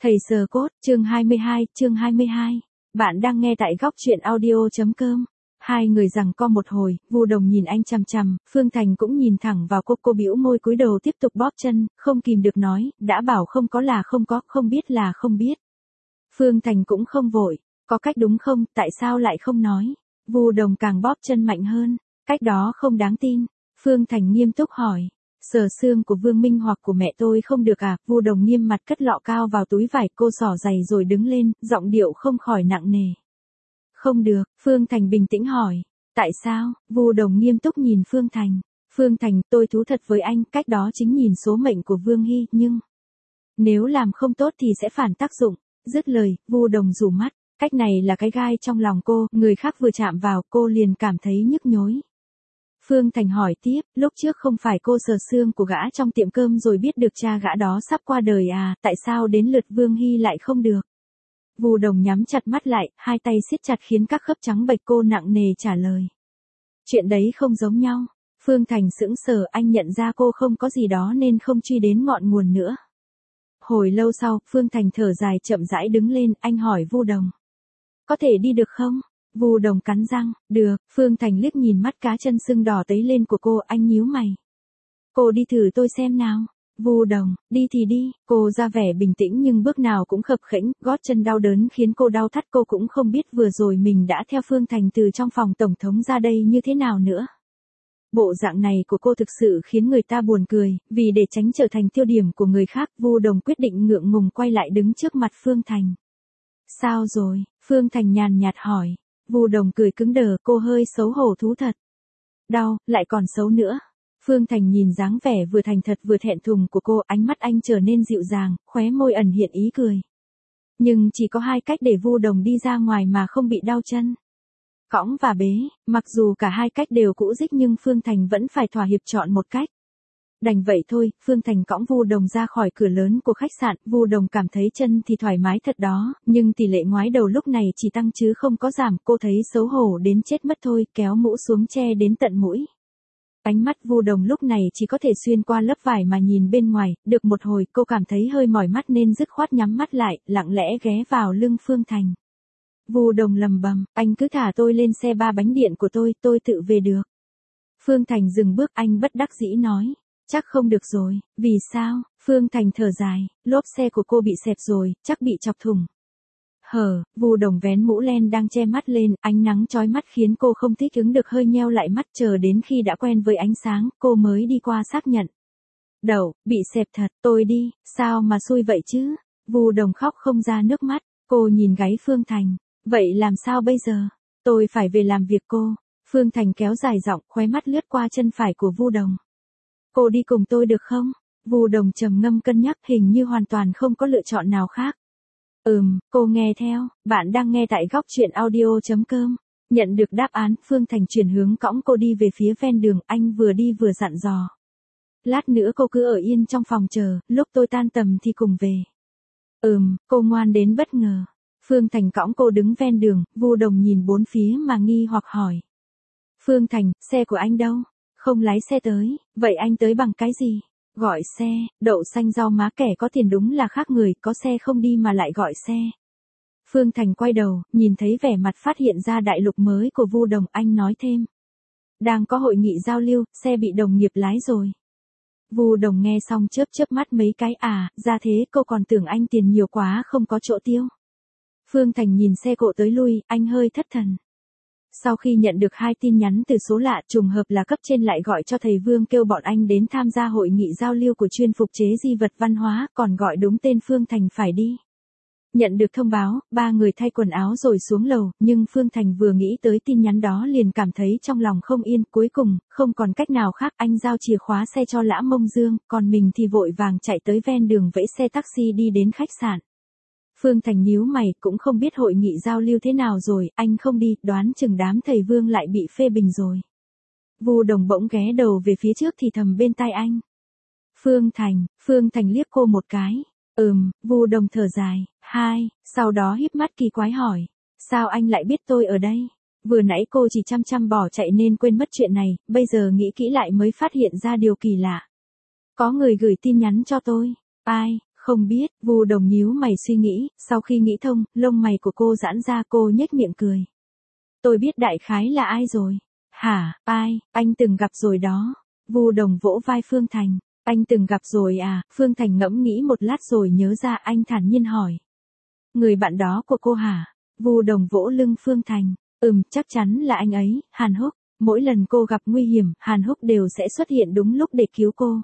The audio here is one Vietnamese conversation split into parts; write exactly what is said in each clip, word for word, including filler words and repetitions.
Thầy sờ cốt, chương hai mươi hai, chương hai mươi hai. Bạn đang nghe tại góc truyện audio.com. Hai người giằng co một hồi, Vu Đồng nhìn anh chằm chằm, Phương Thành cũng nhìn thẳng vào cô, cô bĩu môi cúi đầu tiếp tục bóp chân, không kìm được nói, đã bảo không có là không có, không biết là không biết. Phương Thành cũng không vội, có cách đúng không, tại sao lại không nói? Vu Đồng càng bóp chân mạnh hơn, cách đó không đáng tin. Phương Thành nghiêm túc hỏi. Sờ xương của Vương Minh hoặc của mẹ tôi không được à? Vu Đồng nghiêm mặt cất lọ cao vào túi vải, cô xỏ giày rồi đứng lên, giọng điệu không khỏi nặng nề. Không được, Phương Thành bình tĩnh hỏi. Tại sao? Vu Đồng nghiêm túc nhìn Phương Thành. Phương Thành, tôi thú thật với anh, cách đó chính nhìn số mệnh của Vương Hy, nhưng nếu làm không tốt thì sẽ phản tác dụng. Dứt lời, Vu Đồng rủ mắt, cách này là cái gai trong lòng cô, người khác vừa chạm vào cô liền cảm thấy nhức nhối. Phương Thành hỏi tiếp, lúc trước không phải cô sờ xương của gã trong tiệm cơm rồi biết được cha gã đó sắp qua đời à, tại sao đến lượt Vương Hy lại không được? Vu Đồng nhắm chặt mắt lại, hai tay siết chặt khiến các khớp trắng bệch, cô nặng nề trả lời. Chuyện đấy không giống nhau. Phương Thành sững sờ, anh nhận ra cô không có gì đó nên không truy đến ngọn nguồn nữa. Hồi lâu sau, Phương Thành thở dài chậm rãi đứng lên, anh hỏi Vu Đồng. Có thể đi được không? Vu Đồng cắn răng, được. Phương Thành liếc nhìn mắt cá chân sưng đỏ tấy lên của cô, anh nhíu mày. Cô đi thử tôi xem nào. Vu Đồng, đi thì đi. Cô ra vẻ bình tĩnh nhưng bước nào cũng khập khễnh, gót chân đau đớn khiến cô đau thắt, cô cũng không biết vừa rồi mình đã theo Phương Thành từ trong phòng tổng thống ra đây như thế nào nữa. Bộ dạng này của cô thực sự khiến người ta buồn cười, vì để tránh trở thành tiêu điểm của người khác, Vu Đồng quyết định ngượng ngùng quay lại đứng trước mặt Phương Thành. Sao rồi? Phương Thành nhàn nhạt hỏi. Vu Đồng cười cứng đờ, cô hơi xấu hổ thú thật. Đau, lại còn xấu nữa. Phương Thành nhìn dáng vẻ vừa thành thật vừa thẹn thùng của cô, ánh mắt anh trở nên dịu dàng, khóe môi ẩn hiện ý cười. Nhưng chỉ có hai cách để Vu Đồng đi ra ngoài mà không bị đau chân. Cõng và bế, mặc dù cả hai cách đều cũ rích nhưng Phương Thành vẫn phải thỏa hiệp chọn một cách. Đành vậy thôi, Phương Thành cõng Vu Đồng ra khỏi cửa lớn của khách sạn, Vu Đồng cảm thấy chân thì thoải mái thật đó, nhưng tỷ lệ ngoái đầu lúc này chỉ tăng chứ không có giảm, cô thấy xấu hổ đến chết mất thôi, kéo mũ xuống che đến tận mũi. Ánh mắt Vu Đồng lúc này chỉ có thể xuyên qua lớp vải mà nhìn bên ngoài, được một hồi cô cảm thấy hơi mỏi mắt nên dứt khoát nhắm mắt lại, lặng lẽ ghé vào lưng Phương Thành. Vu Đồng lầm bầm, anh cứ thả tôi lên xe ba bánh điện của tôi, tôi tự về được. Phương Thành dừng bước, anh bất đắc dĩ nói. Chắc không được rồi, vì sao? Phương Thành thở dài, lốp xe của cô bị xẹp rồi, chắc bị chọc thủng. Hờ, Vu Đồng vén mũ len đang che mắt lên, ánh nắng chói mắt khiến cô không thích ứng được, hơi nheo lại mắt, chờ đến khi đã quen với ánh sáng, cô mới đi qua xác nhận. Đậu, bị xẹp thật, tôi đi, sao mà xui vậy chứ? Vu Đồng khóc không ra nước mắt, cô nhìn gáy Phương Thành, vậy làm sao bây giờ? Tôi phải về làm việc cô. Phương Thành kéo dài giọng, khóe mắt lướt qua chân phải của Vu Đồng. Cô đi cùng tôi được không? Vu Đồng trầm ngâm cân nhắc, hình như hoàn toàn không có lựa chọn nào khác. Ừm, cô nghe theo, bạn đang nghe tại góc truyện audio.com. Nhận được đáp án, Phương Thành chuyển hướng cõng cô đi về phía ven đường, anh vừa đi vừa dặn dò. Lát nữa cô cứ ở yên trong phòng chờ, lúc tôi tan tầm thì cùng về. Ừm, cô ngoan đến bất ngờ. Phương Thành cõng cô đứng ven đường, Vu Đồng nhìn bốn phía mà nghi hoặc hỏi. Phương Thành, xe của anh đâu? Không lái xe tới, vậy anh tới bằng cái gì? Gọi xe, đậu xanh rau má, kẻ có tiền đúng là khác người, có xe không đi mà lại gọi xe. Phương Thành quay đầu, nhìn thấy vẻ mặt phát hiện ra đại lục mới của Vu Đồng, anh nói thêm. Đang có hội nghị giao lưu, xe bị đồng nghiệp lái rồi. Vu Đồng nghe xong chớp chớp mắt mấy cái, à, ra thế, cô còn tưởng anh tiền nhiều quá không có chỗ tiêu. Phương Thành nhìn xe cộ tới lui, anh hơi thất thần. Sau khi nhận được hai tin nhắn từ số lạ, trùng hợp là cấp trên lại gọi cho thầy Vương kêu bọn anh đến tham gia hội nghị giao lưu của chuyên phục chế di vật văn hóa, còn gọi đúng tên Phương Thành phải đi. Nhận được thông báo, ba người thay quần áo rồi xuống lầu, nhưng Phương Thành vừa nghĩ tới tin nhắn đó liền cảm thấy trong lòng không yên, cuối cùng, không còn cách nào khác, anh giao chìa khóa xe cho Lã Mông Dương, còn mình thì vội vàng chạy tới ven đường vẫy xe taxi đi đến khách sạn. Phương Thành nhíu mày, cũng không biết hội nghị giao lưu thế nào rồi, anh không đi, đoán chừng đám thầy Vương lại bị phê bình rồi. Vu Đồng bỗng ghé đầu về phía trước thì thầm bên tai anh. Phương Thành, Phương Thành liếc cô một cái. Ừm, Vu Đồng thở dài, hai, sau đó híp mắt kỳ quái hỏi. Sao anh lại biết tôi ở đây? Vừa nãy cô chỉ chăm chăm bỏ chạy nên quên mất chuyện này, bây giờ nghĩ kỹ lại mới phát hiện ra điều kỳ lạ. Có người gửi tin nhắn cho tôi. Ai? Không biết, Vu Đồng nhíu mày suy nghĩ, sau khi nghĩ thông, lông mày của cô giãn ra, cô nhếch miệng cười. Tôi biết đại khái là ai rồi. Hả, ai, anh từng gặp rồi đó. Vu Đồng vỗ vai Phương Thành. Anh từng gặp rồi à? Phương Thành ngẫm nghĩ một lát rồi nhớ ra, anh thản nhiên hỏi. Người bạn đó của cô hả? Vu Đồng vỗ lưng Phương Thành. Ừm, chắc chắn là anh ấy, Hàn Húc. Mỗi lần cô gặp nguy hiểm, Hàn Húc đều sẽ xuất hiện đúng lúc để cứu cô.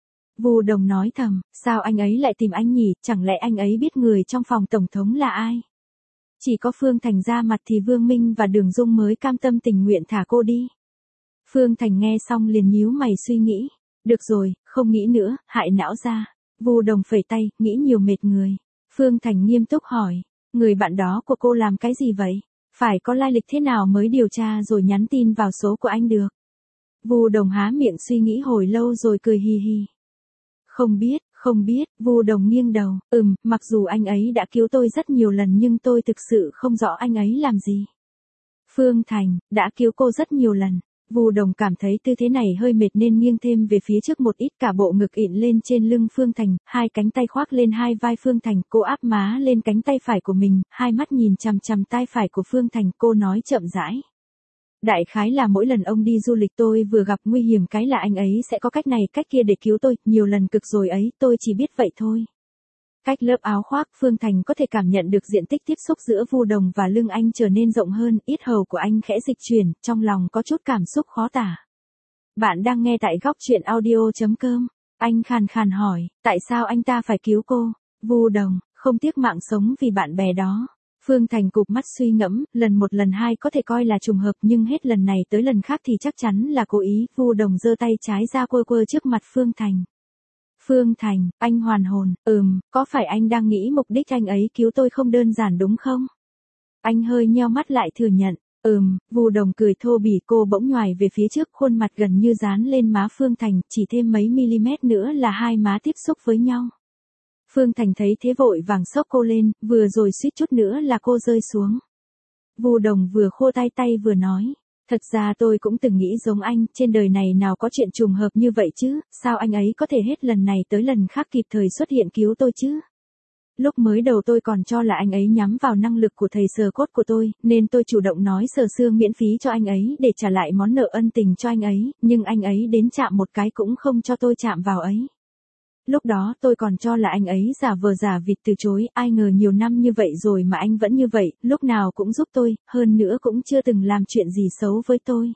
Vu Đồng nói thầm, sao anh ấy lại tìm anh nhỉ, chẳng lẽ anh ấy biết người trong phòng tổng thống là ai? Chỉ có Phương Thành ra mặt thì Vương Minh và Đường Dung mới cam tâm tình nguyện thả cô đi. Phương Thành nghe xong liền nhíu mày suy nghĩ. Được rồi, không nghĩ nữa, hại não ra. Vu Đồng phẩy tay, nghĩ nhiều mệt người. Phương Thành nghiêm túc hỏi, người bạn đó của cô làm cái gì vậy? Phải có lai lịch thế nào mới điều tra rồi nhắn tin vào số của anh được? Vu Đồng há miệng suy nghĩ hồi lâu rồi cười hì hì. Không biết, không biết, Vu Đồng nghiêng đầu, ừm, mặc dù anh ấy đã cứu tôi rất nhiều lần nhưng tôi thực sự không rõ anh ấy làm gì. Phương Thành, đã cứu cô rất nhiều lần. Vu Đồng cảm thấy tư thế này hơi mệt nên nghiêng thêm về phía trước một ít, cả bộ ngực ịn lên trên lưng Phương Thành, hai cánh tay khoác lên hai vai Phương Thành, cô áp má lên cánh tay phải của mình, hai mắt nhìn chằm chằm tai phải của Phương Thành, cô nói chậm rãi. Đại khái là mỗi lần ông đi du lịch tôi vừa gặp nguy hiểm cái là anh ấy sẽ có cách này cách kia để cứu tôi, nhiều lần cực rồi ấy, tôi chỉ biết vậy thôi. Cách lớp áo khoác, Phương Thành có thể cảm nhận được diện tích tiếp xúc giữa Vu Đồng và lưng anh trở nên rộng hơn, yết hầu của anh khẽ dịch chuyển, trong lòng có chút cảm xúc khó tả. Bạn đang nghe tại góc truyện audio chấm com. Anh khàn khàn hỏi, tại sao anh ta phải cứu cô? Vu Đồng, không tiếc mạng sống vì bạn bè đó. Phương Thành cụp mắt suy ngẫm, lần một lần hai có thể coi là trùng hợp nhưng hết lần này tới lần khác thì chắc chắn là cố ý. Vu Đồng giơ tay trái ra quơ quơ trước mặt Phương Thành. Phương Thành, anh hoàn hồn, ừm, có phải anh đang nghĩ mục đích anh ấy cứu tôi không đơn giản đúng không? Anh hơi nheo mắt lại thừa nhận, ừm, Vu Đồng cười thô bỉ, cô bỗng nhoài về phía trước, khuôn mặt gần như dán lên má Phương Thành, chỉ thêm mấy mm nữa là hai má tiếp xúc với nhau. Phương Thành thấy thế vội vàng xốc cô lên, vừa rồi suýt chút nữa là cô rơi xuống. Vu Đồng vừa khô tay tay vừa nói. Thật ra tôi cũng từng nghĩ giống anh, trên đời này nào có chuyện trùng hợp như vậy chứ, sao anh ấy có thể hết lần này tới lần khác kịp thời xuất hiện cứu tôi chứ? Lúc mới đầu tôi còn cho là anh ấy nhắm vào năng lực của thầy sờ cốt của tôi, nên tôi chủ động nói sờ xương miễn phí cho anh ấy để trả lại món nợ ân tình cho anh ấy, nhưng anh ấy đến chạm một cái cũng không cho tôi chạm vào ấy. Lúc đó tôi còn cho là anh ấy giả vờ giả vịt từ chối, ai ngờ nhiều năm như vậy rồi mà anh vẫn như vậy, lúc nào cũng giúp tôi, hơn nữa cũng chưa từng làm chuyện gì xấu với tôi.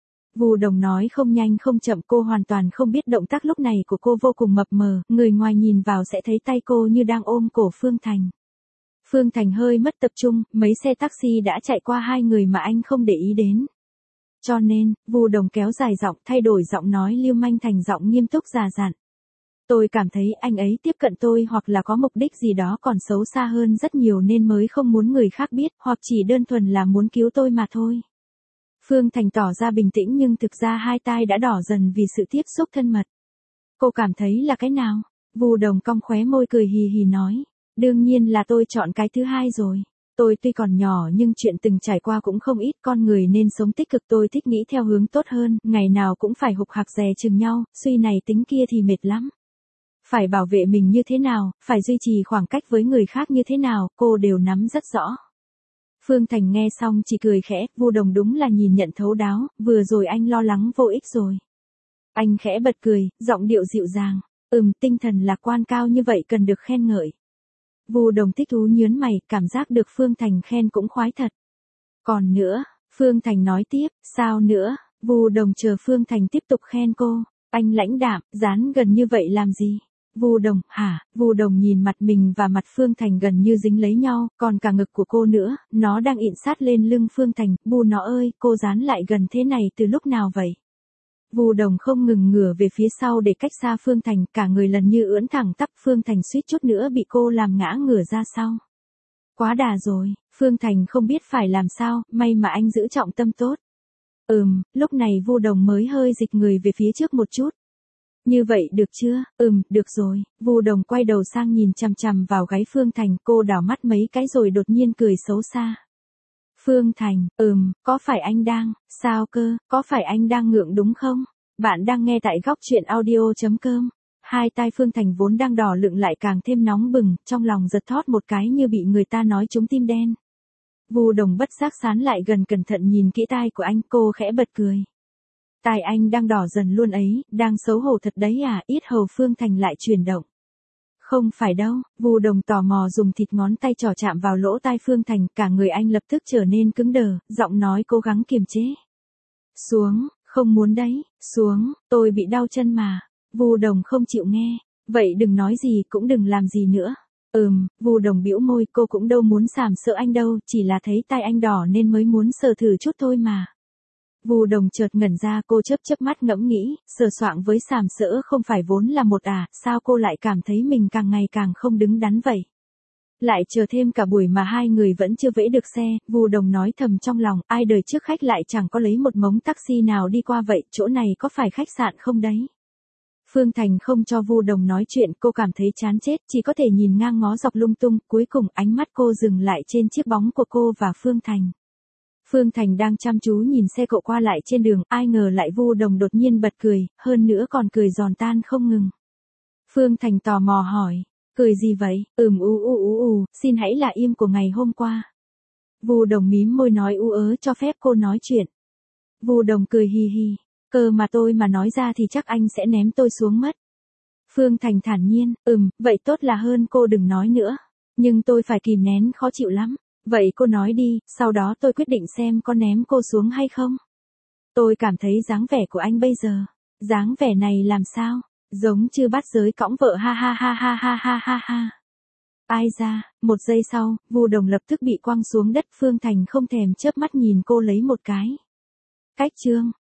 Vu Đồng nói không nhanh không chậm, cô hoàn toàn không biết động tác lúc này của cô vô cùng mập mờ, người ngoài nhìn vào sẽ thấy tay cô như đang ôm cổ Phương Thành. Phương Thành hơi mất tập trung, mấy xe taxi đã chạy qua hai người mà anh không để ý đến. Cho nên, Vu Đồng kéo dài giọng, thay đổi giọng nói lưu manh thành giọng nghiêm túc già dặn. Tôi cảm thấy anh ấy tiếp cận tôi hoặc là có mục đích gì đó còn xấu xa hơn rất nhiều nên mới không muốn người khác biết, hoặc chỉ đơn thuần là muốn cứu tôi mà thôi. Phương Thành tỏ ra bình tĩnh nhưng thực ra hai tai đã đỏ dần vì sự tiếp xúc thân mật. Cô cảm thấy là cái nào? Vu Đồng cong khóe môi cười hì hì nói. Đương nhiên là tôi chọn cái thứ hai rồi. Tôi tuy còn nhỏ nhưng chuyện từng trải qua cũng không ít, con người nên sống tích cực, tôi thích nghĩ theo hướng tốt hơn, ngày nào cũng phải hục hạc dè chừng nhau, suy này tính kia thì mệt lắm. Phải bảo vệ mình như thế nào, phải duy trì khoảng cách với người khác như thế nào, cô đều nắm rất rõ. Phương Thành nghe xong chỉ cười khẽ, Vu Đồng đúng là nhìn nhận thấu đáo, vừa rồi anh lo lắng vô ích rồi. Anh khẽ bật cười, giọng điệu dịu dàng, ừm, tinh thần lạc quan cao như vậy cần được khen ngợi. Vu Đồng thích thú nhớn mày, cảm giác được Phương Thành khen cũng khoái thật. Còn nữa, Phương Thành nói tiếp, sao nữa? Vu Đồng chờ Phương Thành tiếp tục khen cô, anh lãnh đạm, dán gần như vậy làm gì? Vu Đồng, hả? Vu Đồng nhìn mặt mình và mặt Phương Thành gần như dính lấy nhau, còn cả ngực của cô nữa, nó đang ịn sát lên lưng Phương Thành, Bu nó ơi, cô dán lại gần thế này từ lúc nào vậy? Vu Đồng không ngừng ngửa về phía sau để cách xa Phương Thành, cả người lần như ưỡn thẳng tắp, Phương Thành suýt chút nữa bị cô làm ngã ngửa ra sau. Quá đà rồi, Phương Thành không biết phải làm sao, may mà anh giữ trọng tâm tốt. Ừm, lúc này Vu Đồng mới hơi dịch người về phía trước một chút. Như vậy được chưa? Ừm, được rồi. Vu Đồng quay đầu sang nhìn chằm chằm vào gáy Phương Thành, cô đảo mắt mấy cái rồi đột nhiên cười xấu xa. Phương Thành, ừm, có phải anh đang, sao cơ, có phải anh đang ngượng đúng không? Bạn đang nghe tại góc truyện audio chấm com. Hai tai Phương Thành vốn đang đỏ lựng lại càng thêm nóng bừng, trong lòng giật thót một cái như bị người ta nói trúng tim đen. Vu Đồng bất giác sán lại gần cẩn thận nhìn kỹ tai của anh, cô khẽ bật cười. Tai anh đang đỏ dần luôn ấy, đang xấu hổ thật đấy à, yết hầu Phương Thành lại chuyển động. Không phải đâu, Vu Đồng tò mò dùng thịt ngón tay trỏ chạm vào lỗ tai Phương Thành, cả người anh lập tức trở nên cứng đờ, giọng nói cố gắng kiềm chế. Xuống, không muốn đấy, xuống, tôi bị đau chân mà. Vu Đồng không chịu nghe, vậy đừng nói gì cũng đừng làm gì nữa. Ừm, Vu Đồng bĩu môi, cô cũng đâu muốn sàm sỡ anh đâu, chỉ là thấy tai anh đỏ nên mới muốn sờ thử chút thôi mà. Vu Đồng chợt ngẩn ra, cô chớp chớp mắt ngẫm nghĩ, sờ soạng với sàm sỡ không phải vốn là một à, sao cô lại cảm thấy mình càng ngày càng không đứng đắn vậy. Lại chờ thêm cả buổi mà hai người vẫn chưa vẫy được xe, Vu Đồng nói thầm trong lòng, ai đời trước khách lại chẳng có lấy một mống taxi nào đi qua vậy, chỗ này có phải khách sạn không đấy? Phương Thành không cho Vu Đồng nói chuyện, cô cảm thấy chán chết, chỉ có thể nhìn ngang ngó dọc lung tung, cuối cùng ánh mắt cô dừng lại trên chiếc bóng của cô và Phương Thành. Phương Thành đang chăm chú nhìn xe cộ qua lại trên đường, ai ngờ lại Vu Đồng đột nhiên bật cười, hơn nữa còn cười giòn tan không ngừng. Phương Thành tò mò hỏi, cười gì vậy? Ừm u u u u, xin hãy là im của ngày hôm qua. Vu Đồng mím môi nói ú ớ cho phép cô nói chuyện. Vu Đồng cười hì hì, cơ mà tôi mà nói ra thì chắc anh sẽ ném tôi xuống mất. Phương Thành thản nhiên, ừm, vậy tốt là hơn cô đừng nói nữa. Nhưng tôi phải kìm nén khó chịu lắm. Vậy cô nói đi, sau đó tôi quyết định xem có ném cô xuống hay không. Tôi cảm thấy dáng vẻ của anh bây giờ. Dáng vẻ này làm sao? Giống như bắt giới cõng vợ ha ha ha ha ha ha ha ha. Ai ra, một giây sau, Vu Đồng lập tức bị quăng xuống đất. Phương Thành không thèm chớp mắt nhìn cô lấy một cái. Cách chương.